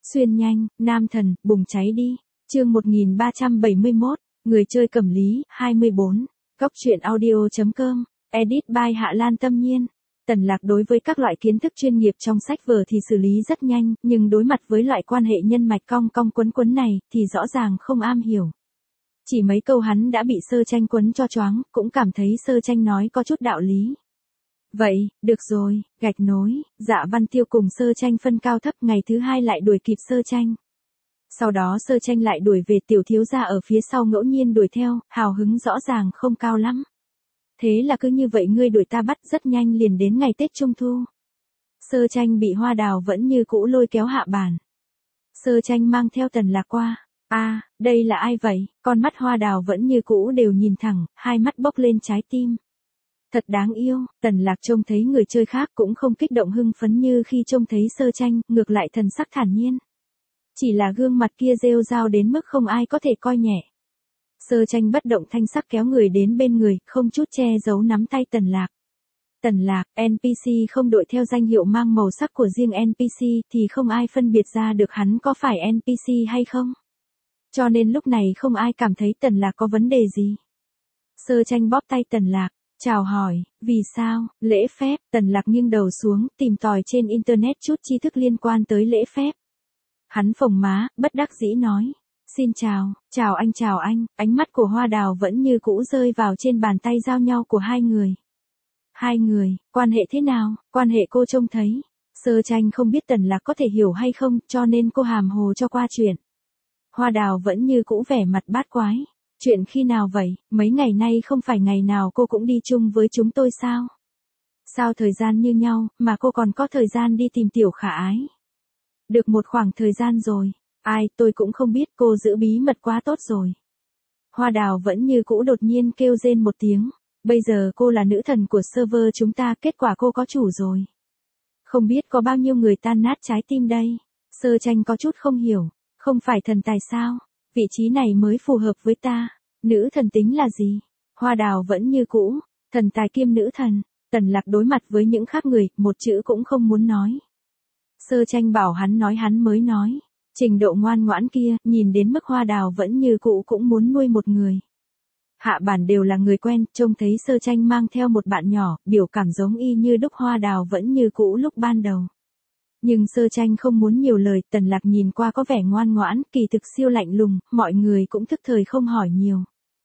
Xuyên nhanh, nam thần, bùng cháy đi. Chương 1371, người chơi cầm lý, 24. Góc truyện audio.com, edit by Hạ Lan Tâm Nhiên. Tần Lạc đối với các loại kiến thức chuyên nghiệp trong sách vở thì xử lý rất nhanh, nhưng đối mặt với loại quan hệ nhân mạch cong cong quấn quấn này, thì rõ ràng không am hiểu. Chỉ mấy câu hắn đã bị Sơ Tranh quấn cho choáng, cũng cảm thấy Sơ Tranh nói có chút đạo lý. Vậy, được rồi, gạch nối, Dạ Văn Tiêu cùng Sơ Tranh phân cao thấp, ngày thứ hai lại đuổi kịp Sơ Tranh. Sau đó Sơ Tranh lại đuổi về, tiểu thiếu gia ở phía sau ngẫu nhiên đuổi theo, hào hứng rõ ràng không cao lắm. Thế là cứ như vậy ngươi đuổi ta bắt, rất nhanh liền đến ngày Tết Trung Thu. Sơ Tranh bị Hoa Đào vẫn như cũ lôi kéo hạ bàn. Sơ Tranh mang theo Tần Lạc qua. Đây là ai vậy? Con mắt Hoa Đào vẫn như cũ đều nhìn thẳng, hai mắt bốc lên trái tim. Thật đáng yêu. Tần Lạc trông thấy người chơi khác cũng không kích động hưng phấn như khi trông thấy Sơ Tranh, ngược lại thần sắc thản nhiên. Chỉ là gương mặt kia rêu rao đến mức không ai có thể coi nhẹ. Sơ Tranh bất động thanh sắc kéo người đến bên người, không chút che giấu nắm tay Tần Lạc. Tần Lạc, NPC không đội theo danh hiệu mang màu sắc của riêng NPC thì không ai phân biệt ra được hắn có phải NPC hay không. Cho nên lúc này không ai cảm thấy Tần Lạc có vấn đề gì. Sơ Tranh bóp tay Tần Lạc, chào hỏi, vì sao, lễ phép. Tần Lạc nghiêng đầu xuống, tìm tòi trên internet chút tri thức liên quan tới lễ phép. Hắn phồng má, bất đắc dĩ nói. Xin chào, chào anh, ánh mắt của Hoa Đào vẫn như cũ rơi vào trên bàn tay giao nhau của hai người. Hai người, quan hệ thế nào, quan hệ cô trông thấy. Sơ Tranh không biết Tần Lạc có thể hiểu hay không, cho nên cô hàm hồ cho qua chuyện. Hoa Đào vẫn như cũ vẻ mặt bát quái. Chuyện khi nào vậy, mấy ngày nay không phải ngày nào cô cũng đi chung với chúng tôi sao? Sao thời gian như nhau, mà cô còn có thời gian đi tìm tiểu khả ái? Được một khoảng thời gian rồi. Tôi cũng không biết, cô giữ bí mật quá tốt rồi. Hoa Đào vẫn như cũ đột nhiên kêu rên một tiếng. Bây giờ cô là nữ thần của server chúng ta, kết quả cô có chủ rồi. Không biết có bao nhiêu người tan nát trái tim đây. Sơ Tranh có chút không hiểu. Không phải thần tài sao? Vị trí này mới phù hợp với ta. Nữ thần tính là gì? Hoa Đào vẫn như cũ. Thần tài kiêm nữ thần. Tần Lạc đối mặt với những khác người, một chữ cũng không muốn nói. Sơ Tranh bảo hắn nói hắn mới nói. Trình độ ngoan ngoãn kia, nhìn đến mức Hoa Đào vẫn như cũ cũng muốn nuôi một người. Hạ bản đều là người quen, trông thấy Sơ Tranh mang theo một bạn nhỏ, biểu cảm giống y như đúc Hoa Đào vẫn như cũ lúc ban đầu. Nhưng Sơ Tranh không muốn nhiều lời, Tần Lạc nhìn qua có vẻ ngoan ngoãn, kỳ thực siêu lạnh lùng, mọi người cũng thức thời không hỏi nhiều.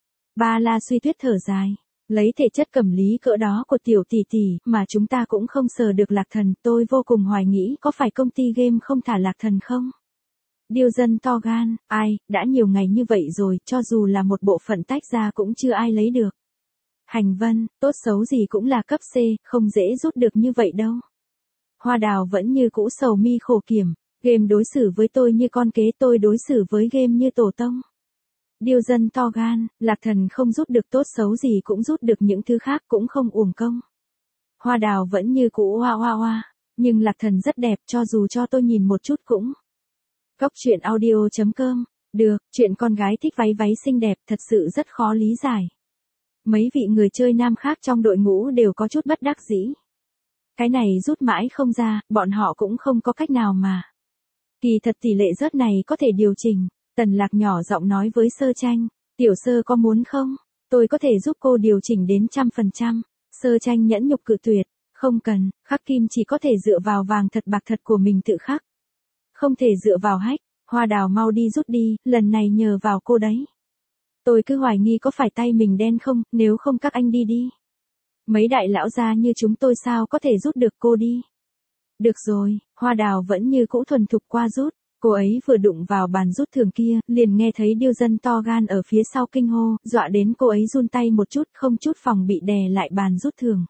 Ba La suy tuyết thở dài. Lấy thể chất cầm lý cỡ đó của tiểu tỷ tỷ, mà chúng ta cũng không sờ được Lạc Thần, tôi vô cùng hoài nghĩ có phải công ty game không thả Lạc Thần không? Điêu dân to gan, đã nhiều ngày như vậy rồi, cho dù là một bộ phận tách ra cũng chưa ai lấy được. Hành Vân, tốt xấu gì cũng là cấp C, không dễ rút được như vậy đâu. Hoa Đào vẫn như cũ sầu mi khổ kiểm, game đối xử với tôi như con kế, tôi đối xử với game như tổ tông. Điêu dân to gan, Lạc Thần không rút được, tốt xấu gì cũng rút được những thứ khác, cũng không uổng công. Hoa Đào vẫn như cũ hoa, nhưng Lạc Thần rất đẹp, cho dù cho tôi nhìn một chút cũng. Góc truyện audio.com, được, chuyện con gái thích váy xinh đẹp thật sự rất khó lý giải. Mấy vị người chơi nam khác trong đội ngũ đều có chút bất đắc dĩ. Cái này rút mãi không ra, bọn họ cũng không có cách nào mà. Kỳ thật tỷ lệ rớt này có thể điều chỉnh. Tần Lạc nhỏ giọng nói với Sơ Tranh, tiểu Sơ có muốn không? Tôi có thể giúp cô điều chỉnh đến 100%. Sơ Tranh nhẫn nhục cự tuyệt, không cần, khắc kim chỉ có thể dựa vào vàng thật bạc thật của mình tự khắc. Không thể dựa vào hack. Hoa Đào mau đi rút đi, lần này nhờ vào cô đấy. Tôi cứ hoài nghi có phải tay mình đen không, nếu không các anh đi đi. Mấy đại lão gia như chúng tôi sao có thể rút được, cô đi. Được rồi, Hoa Đào vẫn như cũ thuần thục qua rút. Cô ấy vừa đụng vào bàn rút thường kia, liền nghe thấy điêu dân to gan ở phía sau kinh hô, dọa đến cô ấy run tay một chút, không chút phòng bị đè lại bàn rút thường.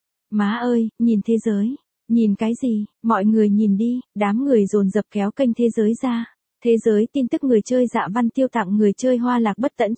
Má ơi, nhìn thế giới. Nhìn cái gì, mọi người nhìn đi, đám người dồn dập kéo kênh thế giới ra. Thế giới tin tức người chơi Dạ Văn Tiêu tặng người chơi Hoa Lạc bất tận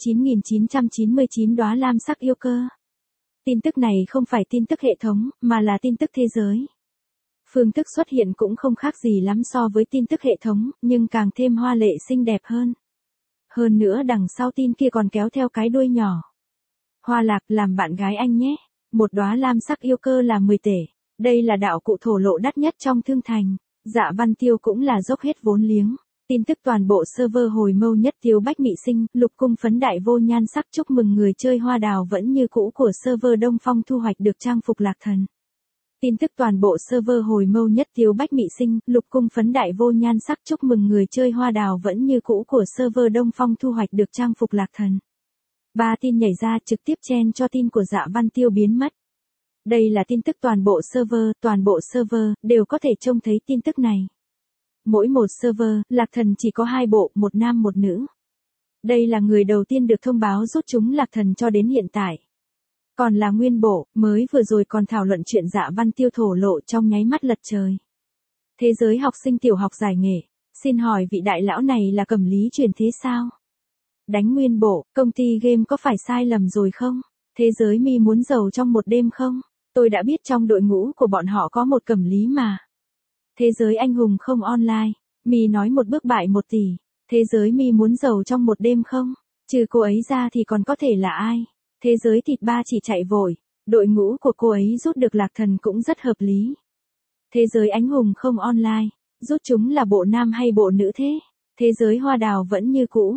9999 đóa lam sắc yêu cơ. Tin tức này không phải tin tức hệ thống, mà là tin tức thế giới. Phương thức xuất hiện cũng không khác gì lắm so với tin tức hệ thống, nhưng càng thêm hoa lệ xinh đẹp hơn. Hơn nữa đằng sau tin kia còn kéo theo cái đuôi nhỏ. Hoa Lạc, làm bạn gái anh nhé. Một đóa lam sắc yêu cơ là 10 tể. Đây là đạo cụ thổ lộ đắt nhất trong thương thành. Dạ Văn Tiêu cũng là dốc hết vốn liếng. Tin tức toàn bộ server hồi mâu nhất Tiêu Bách Mị Sinh, lục cung phấn đại vô nhan sắc chúc mừng người chơi hoa đào vẫn như cũ của server Đông Phong thu hoạch được trang phục lạc thần. Tin tức toàn bộ server hồi mâu nhất Tiêu Bách Mị Sinh, lục cung phấn đại vô nhan sắc chúc mừng người chơi hoa đào vẫn như cũ của server Đông Phong thu hoạch được trang phục lạc thần. 3 tin nhảy ra trực tiếp chen cho tin của Dạ Văn Tiêu biến mất. Đây là tin tức toàn bộ server đều có thể trông thấy tin tức này. Mỗi một server, lạc thần chỉ có 2 bộ, một nam một nữ. Đây là người đầu tiên được thông báo rút chúng lạc thần cho đến hiện tại. Còn là nguyên bộ, mới vừa rồi còn thảo luận chuyện Dạ Văn Tiêu thổ lộ trong nháy mắt lật trời. Thế giới học sinh tiểu học giải nghệ, xin hỏi vị đại lão này là Cẩm Lý truyền thế sao? Đánh nguyên bộ, công ty game có phải sai lầm rồi không? Thế giới mi muốn giàu trong một đêm không? Tôi đã biết trong đội ngũ của bọn họ có một Cẩm Lý mà. Thế giới anh hùng không online, mi nói một bước bại 1 tỷ. Thế giới mi muốn giàu trong một đêm không? Trừ cô ấy ra thì còn có thể là ai? Thế giới thịt ba chỉ chạy vội, đội ngũ của cô ấy rút được lạc thần cũng rất hợp lý. Thế giới anh hùng không online, rút chúng là bộ nam hay bộ nữ thế? Thế giới hoa đào vẫn như cũ.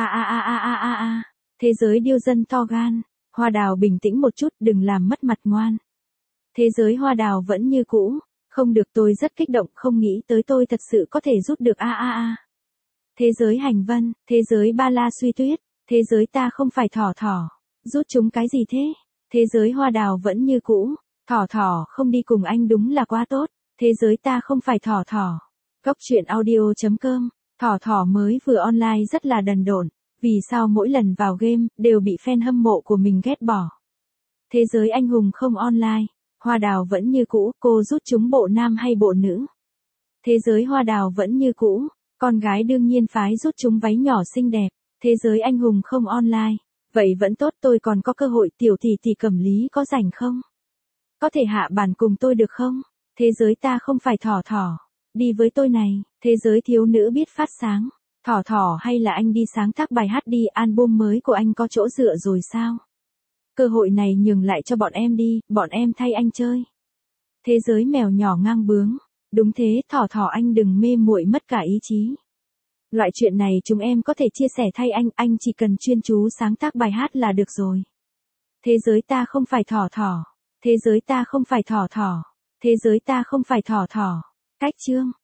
Thế giới điêu dân to gan, hoa đào bình tĩnh một chút, đừng làm mất mặt ngoan. Thế giới hoa đào vẫn như cũ, không được, tôi rất kích động, không nghĩ tới tôi thật sự có thể rút được Thế giới hành vân, thế giới ba la suy tuyết, thế giới ta không phải thỏ thỏ, rút chúng cái gì thế? Thế giới hoa đào vẫn như cũ, thỏ thỏ không đi cùng anh đúng là quá tốt, thế giới ta không phải thỏ thỏ. Góc truyện audio.com, thỏ thỏ mới vừa online rất là đần độn, vì sao mỗi lần vào game đều bị fan hâm mộ của mình ghét bỏ. Thế giới anh hùng không online, hoa đào vẫn như cũ, cô rút chúng bộ nam hay bộ nữ? Thế giới hoa đào vẫn như cũ, con gái đương nhiên phái rút chúng váy nhỏ xinh đẹp, thế giới anh hùng không online. Vậy vẫn tốt, tôi còn có cơ hội, tiểu tỷ Cẩm Lý có rảnh không? Có thể hạ bàn cùng tôi được không? Thế giới ta không phải thỏ thỏ, đi với tôi này, thế giới thiếu nữ biết phát sáng. Thỏ thỏ hay là anh đi sáng tác bài hát đi, album mới của anh có chỗ dựa rồi sao? Cơ hội này nhường lại cho bọn em đi, bọn em thay anh chơi. Thế giới mèo nhỏ ngang bướng, đúng thế, thỏ thỏ anh đừng mê muội mất cả ý chí. Loại chuyện này chúng em có thể chia sẻ thay anh chỉ cần chuyên chú sáng tác bài hát là được rồi. Thế giới ta không phải thỏ thỏ, thế giới ta không phải thỏ thỏ, thế giới ta không phải thỏ thỏ. Cách chương